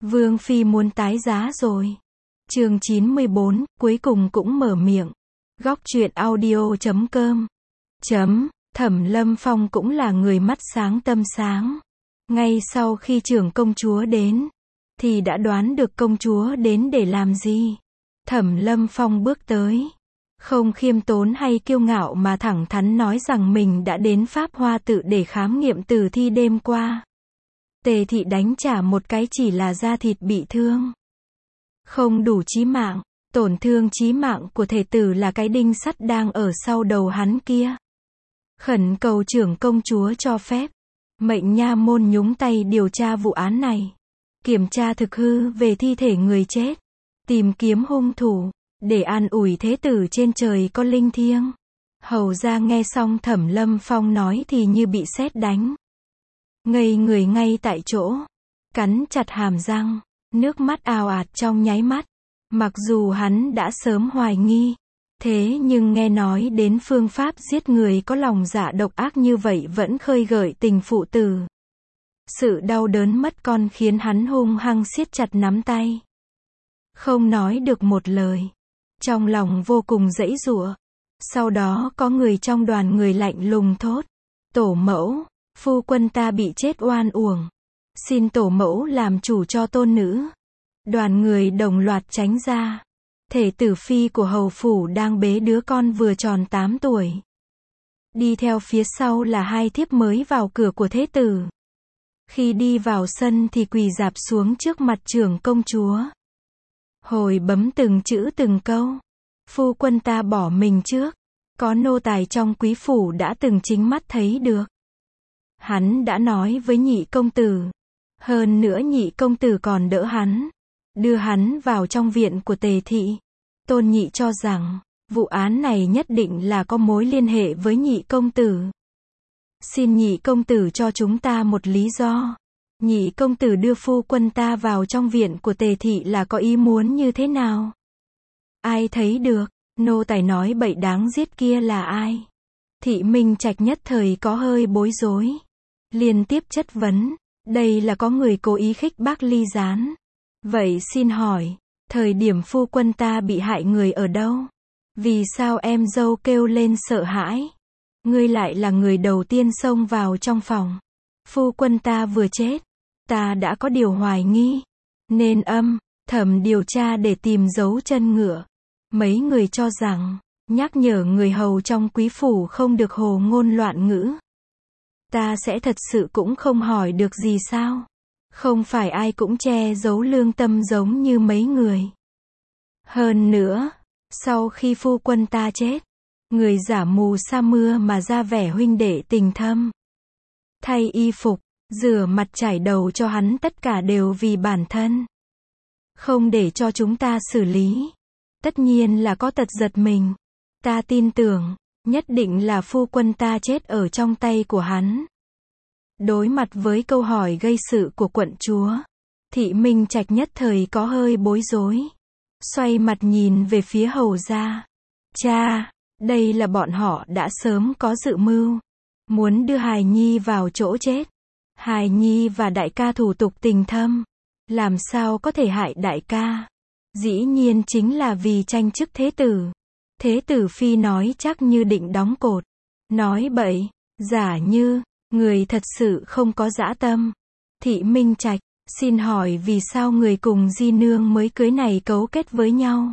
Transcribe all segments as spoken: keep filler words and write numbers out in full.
Vương Phi muốn tái giá rồi. Chương chín mươi bốn, cuối cùng cũng mở miệng. Góc truyện audio chấm com. Chấm, Thẩm Lâm Phong cũng là người mắt sáng tâm sáng. Ngay sau khi trưởng công chúa đến, thì đã đoán được công chúa đến để làm gì. Thẩm Lâm Phong bước tới. Không khiêm tốn hay kiêu ngạo mà thẳng thắn nói rằng mình đã đến Pháp Hoa Tự để khám nghiệm tử thi đêm qua. Tề thị đánh trả một cái chỉ là da thịt bị thương. Không đủ chí mạng, tổn thương chí mạng của thể tử là cái đinh sắt đang ở sau đầu hắn kia. Khẩn cầu trưởng công chúa cho phép. Mệnh nha môn nhúng tay điều tra vụ án này. Kiểm tra thực hư về thi thể người chết. Tìm kiếm hung thủ. Để an ủi thế tử trên trời có linh thiêng. Hầu ra nghe xong Thẩm Lâm Phong nói thì như bị sét đánh. Ngây người ngay tại chỗ. Cắn chặt hàm răng. Nước mắt ào ạt trong nháy mắt. Mặc dù hắn đã sớm hoài nghi. Thế nhưng nghe nói đến phương pháp giết người có lòng dạ độc ác như vậy vẫn khơi gợi tình phụ tử. Sự đau đớn mất con khiến hắn hung hăng siết chặt nắm tay. Không nói được một lời. Trong lòng vô cùng giãy giụa. Sau đó có người trong đoàn người lạnh lùng thốt. Tổ mẫu, phu quân ta bị chết oan uổng. Xin tổ mẫu làm chủ cho tôn nữ. Đoàn người đồng loạt tránh ra. Thể tử phi của hầu phủ đang bế đứa con vừa tròn tám tuổi. Đi theo phía sau là hai thiếp mới vào cửa của thế tử. Khi đi vào sân thì quỳ rạp xuống trước mặt trưởng công chúa. Hồi bấm từng chữ từng câu. Phu quân ta bỏ mình trước. Có nô tài trong quý phủ đã từng chính mắt thấy được. Hắn đã nói với nhị công tử. Hơn nữa nhị công tử còn đỡ hắn. Đưa hắn vào trong viện của Tề thị. Tôn nhị cho rằng, vụ án này nhất định là có mối liên hệ với nhị công tử. Xin nhị công tử cho chúng ta một lý do. Nhị công tử đưa phu quân ta vào trong viện của Tề thị là có ý muốn như thế nào? Ai thấy được, nô tài nói bậy đáng giết kia là ai? Thị Minh Trạch nhất thời có hơi bối rối. Liên tiếp chất vấn, đây là có người cố ý khích bác Ly Gián. Vậy xin hỏi, thời điểm phu quân ta bị hại người ở đâu? Vì sao em dâu kêu lên sợ hãi? Ngươi lại là người đầu tiên xông vào trong phòng. Phu quân ta vừa chết. Ta đã có điều hoài nghi. Nên âm, thẩm điều tra để tìm dấu chân ngựa. Mấy người cho rằng, nhắc nhở người hầu trong quý phủ không được hồ ngôn loạn ngữ. Ta sẽ thật sự cũng không hỏi được gì sao? Không phải ai cũng che giấu lương tâm giống như mấy người. Hơn nữa, sau khi phu quân ta chết, người giả mù sa mưa mà ra vẻ huynh đệ tình thâm. Thay y phục, rửa mặt chải đầu cho hắn tất cả đều vì bản thân. Không để cho chúng ta xử lý. Tất nhiên là có tật giật mình. Ta tin tưởng, nhất định là phu quân ta chết ở trong tay của hắn. Đối mặt với câu hỏi gây sự của quận chúa, Thị Minh Trạch nhất thời có hơi bối rối. Xoay mặt nhìn về phía hầu gia. Cha, đây là bọn họ đã sớm có dự mưu. Muốn đưa hài nhi vào chỗ chết. Hài nhi và đại ca thủ tục tình thâm. Làm sao có thể hại đại ca? Dĩ nhiên chính là vì tranh chức thế tử. Thế tử phi nói chắc như định đóng cột. Nói bậy, giả như, người thật sự không có dã tâm. Thị Minh Trạch, xin hỏi vì sao người cùng di nương mới cưới này cấu kết với nhau?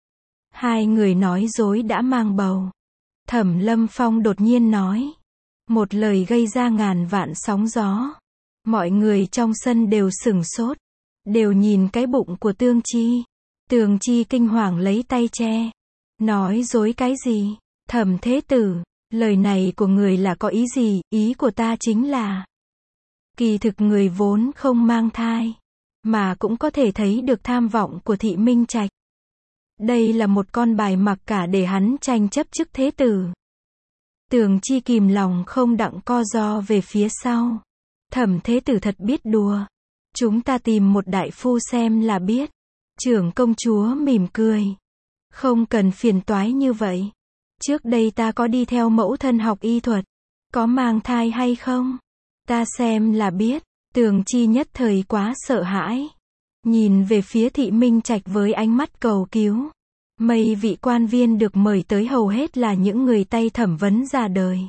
Hai người nói dối đã mang bầu. Thẩm Lâm Phong đột nhiên nói. Một lời gây ra ngàn vạn sóng gió. Mọi người trong sân đều sửng sốt. Đều nhìn cái bụng của Tương Chi. Tường Chi kinh hoàng lấy tay che. Nói dối cái gì? Thẩm thế tử, lời này của người là có ý gì? Ý của ta chính là kỳ thực người vốn không mang thai, mà cũng có thể thấy được tham vọng của Thị Minh Trạch. Đây là một con bài mặc cả để hắn tranh chấp chức thế tử. Tường Chi kìm lòng không đặng co ro về phía sau. Thẩm thế tử thật biết đùa. Chúng ta tìm một đại phu xem là biết. Trưởng công chúa mỉm cười. Không cần phiền toái như vậy. Trước đây ta có đi theo mẫu thân học y thuật. Có mang thai hay không? Ta xem là biết. Tường Chi nhất thời quá sợ hãi. nhìn về phía Thị Minh Trạch với ánh mắt cầu cứu. Mấy vị quan viên được mời tới hầu hết là những người tay thẩm vấn ra đời.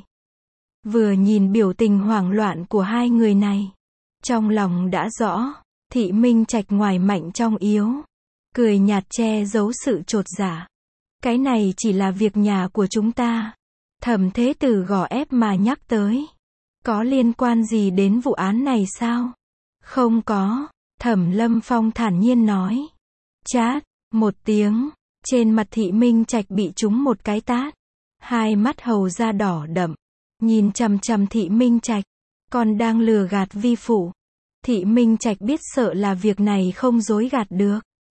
Vừa nhìn biểu tình hoảng loạn của hai người này, trong lòng đã rõ, Thị Minh Trạch ngoài mạnh trong yếu, cười nhạt che giấu sự chột dạ. Cái này chỉ là việc nhà của chúng ta. Thẩm Thế Tử gò ép mà nhắc tới. Có liên quan gì đến vụ án này sao? Không có, Thẩm Lâm Phong thản nhiên nói. Chát, một tiếng, trên mặt Thị Minh Trạch bị trúng một cái tát. Hai mắt hầu ra đỏ đậm, nhìn chằm chằm Thị Minh Trạch, còn đang lừa gạt vi phụ. Thị Minh Trạch biết sợ là việc này không dối gạt được.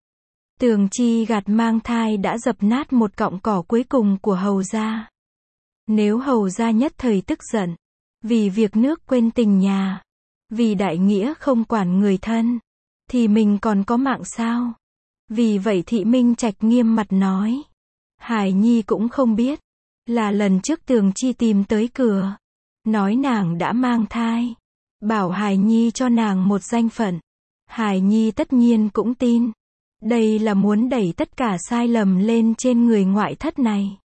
Tường Chi gạt mang thai đã dập nát một cọng cỏ cuối cùng của hầu gia. Nếu hầu gia nhất thời tức giận, vì việc nước quên tình nhà, vì đại nghĩa không quản người thân, thì mình còn có mạng sao? Vì vậy Thị Minh Trạch nghiêm mặt nói. Hải Nhi cũng không biết, là lần trước Tường Chi tìm tới cửa, nói nàng đã mang thai, bảo Hải Nhi cho nàng một danh phận. Hải Nhi tất nhiên cũng tin. Đây là muốn đẩy tất cả sai lầm lên trên người ngoại thất này.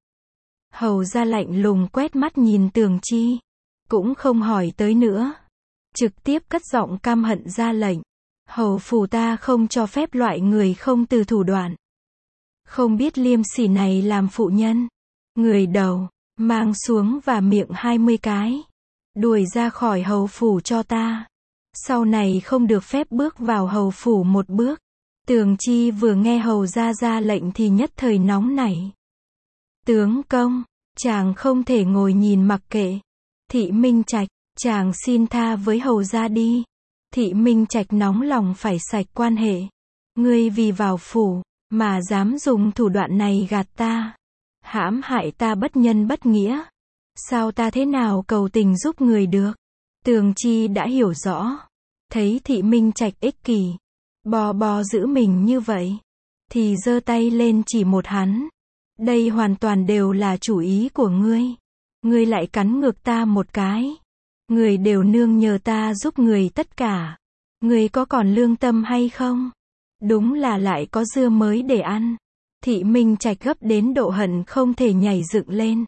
Hầu ra lạnh lùng quét mắt nhìn Tường Chi, cũng không hỏi tới nữa, trực tiếp cất giọng căm hận ra lệnh. Hầu phủ ta không cho phép loại người không từ thủ đoạn, không biết liêm sỉ này làm phụ nhân. Người đầu, mang xuống và miệng hai mươi cái. Đuổi ra khỏi hầu phủ cho ta. Sau này không được phép bước vào hầu phủ một bước. Tường Chi vừa nghe hầu ra ra lệnh thì nhất thời nóng nảy. Tướng công, chàng không thể ngồi nhìn mặc kệ. Thị Minh Trạch, chàng xin tha với hầu ra đi. Thị Minh Trạch nóng lòng phải sạch quan hệ. Ngươi vì vào phủ, mà dám dùng thủ đoạn này gạt ta. Hãm hại ta bất nhân bất nghĩa. Sao ta thế nào cầu tình giúp người được? Tường Chi đã hiểu rõ. Thấy Thị Minh Trạch ích kỷ, bò bò giữ mình như vậy, thì giơ tay lên chỉ một hắn. Đây hoàn toàn đều là chủ ý của ngươi. Ngươi lại cắn ngược ta một cái. Người đều nương nhờ ta giúp người tất cả. Ngươi có còn lương tâm hay không? Đúng là lại có dưa mới để ăn. Thị Minh Trạch gấp đến độ hận không thể nhảy dựng lên,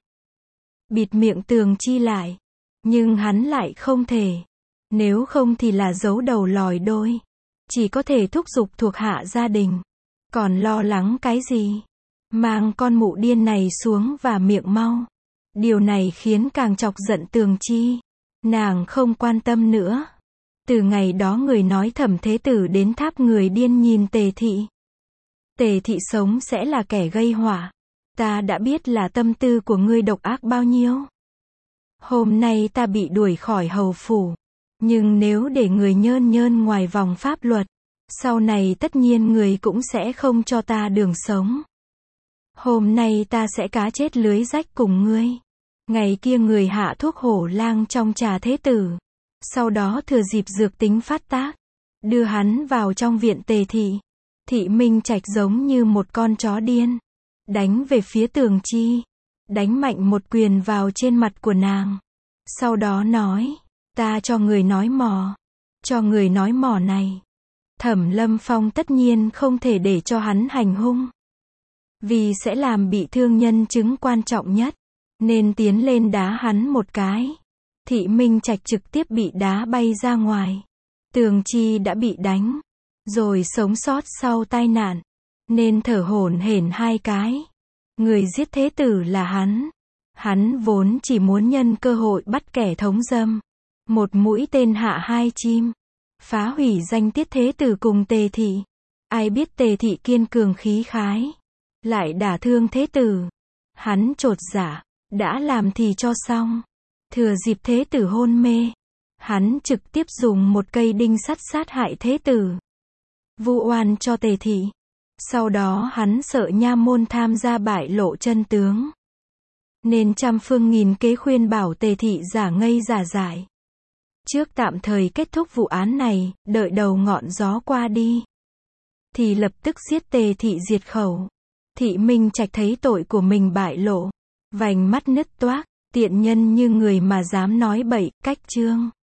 bịt miệng Tường Chi lại. Nhưng hắn lại không thể. Nếu không thì là giấu đầu lòi đôi. Chỉ có thể thúc giục thuộc hạ gia đình. Còn lo lắng cái gì? Mang con mụ điên này xuống và miệng mau. Điều này khiến càng chọc giận Tường Chi. Nàng không quan tâm nữa. Từ ngày đó người nói Thẩm Thế Tử đến tháp người điên nhìn Tề Thị. Tề Thị sống sẽ là kẻ gây họa. Ta đã biết là tâm tư của ngươi độc ác bao nhiêu. Hôm nay ta bị đuổi khỏi hầu phủ. Nhưng nếu để người nhơn nhơn ngoài vòng pháp luật, sau này tất nhiên người cũng sẽ không cho ta đường sống. Hôm nay ta sẽ cá chết lưới rách cùng ngươi. Ngày kia người hạ thuốc hổ lang trong trà Thế Tử. Sau đó thừa dịp dược tính phát tác, đưa hắn vào trong viện Tề Thị. Thị Minh Trạch giống như một con chó điên, đánh về phía Tường Chi, đánh mạnh một quyền vào trên mặt của nàng. Sau đó nói, ta cho người nói mò, cho người nói mò này. Thẩm Lâm Phong tất nhiên không thể để cho hắn hành hung, vì sẽ làm bị thương nhân chứng quan trọng nhất, nên tiến lên đá hắn một cái. Thị Minh Trạch trực tiếp bị đá bay ra ngoài. Tường Chi đã bị đánh, rồi sống sót sau tai nạn, nên thở hổn hển hai cái. Người giết Thế Tử là hắn. Hắn vốn chỉ muốn nhân cơ hội bắt kẻ thống dâm. Một mũi tên hạ hai chim. Phá hủy danh tiết Thế Tử cùng Tề Thị. Ai biết Tề Thị kiên cường khí khái, lại đả thương Thế Tử. Hắn chột dạ, đã làm thì cho xong. Thừa dịp Thế Tử hôn mê, hắn trực tiếp dùng một cây đinh sắt sát hại Thế Tử, vu oan cho Tề Thị. Sau đó hắn sợ nha môn tham gia bại lộ chân tướng, nên trăm phương nghìn kế khuyên bảo Tề Thị giả ngây giả dại. Trước tạm thời kết thúc vụ án này, đợi đầu ngọn gió qua đi, thì lập tức giết Tề Thị diệt khẩu. Thị Minh Trạch thấy tội của mình bại lộ, vành mắt nứt toác, tiện nhân như người mà dám nói bậy, cách chương.